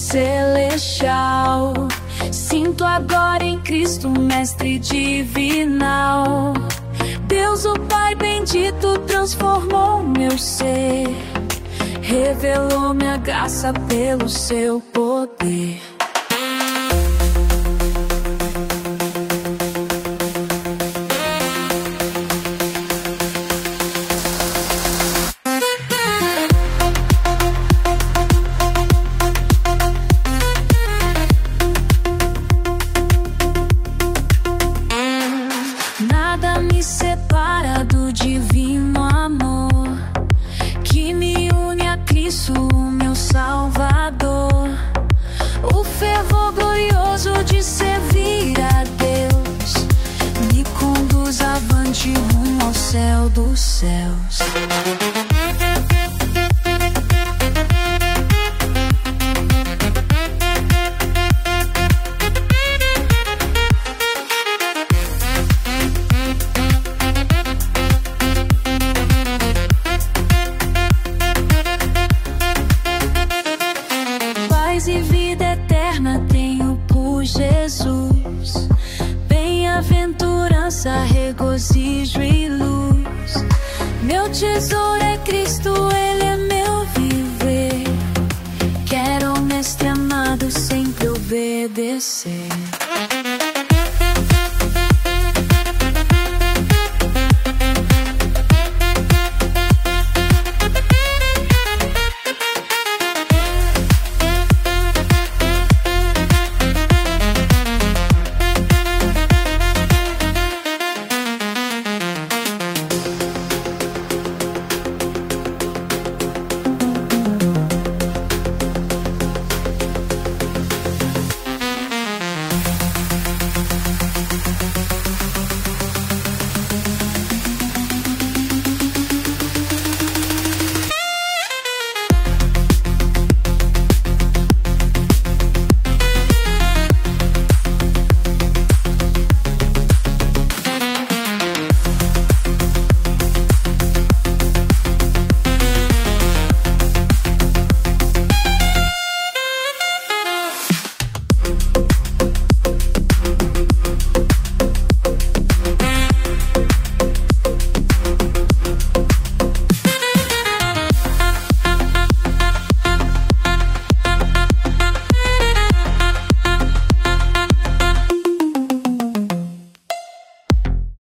celestial. Sinto agora em Cristo, mestre divinal. Deus o Pai bendito transformou meu ser, revelou minha graça pelo seu poder. Nada me separa do divino amor que me une a Cristo, meu Salvador. O fervor glorioso de servir a Deus me conduz avante rumo ao céu dos céus. E vida eterna tenho por Jesus, bem-aventurança, regozijo e luz. Meu tesouro é Cristo, Ele é meu viver. Quero ao mestre amado sempre obedecer.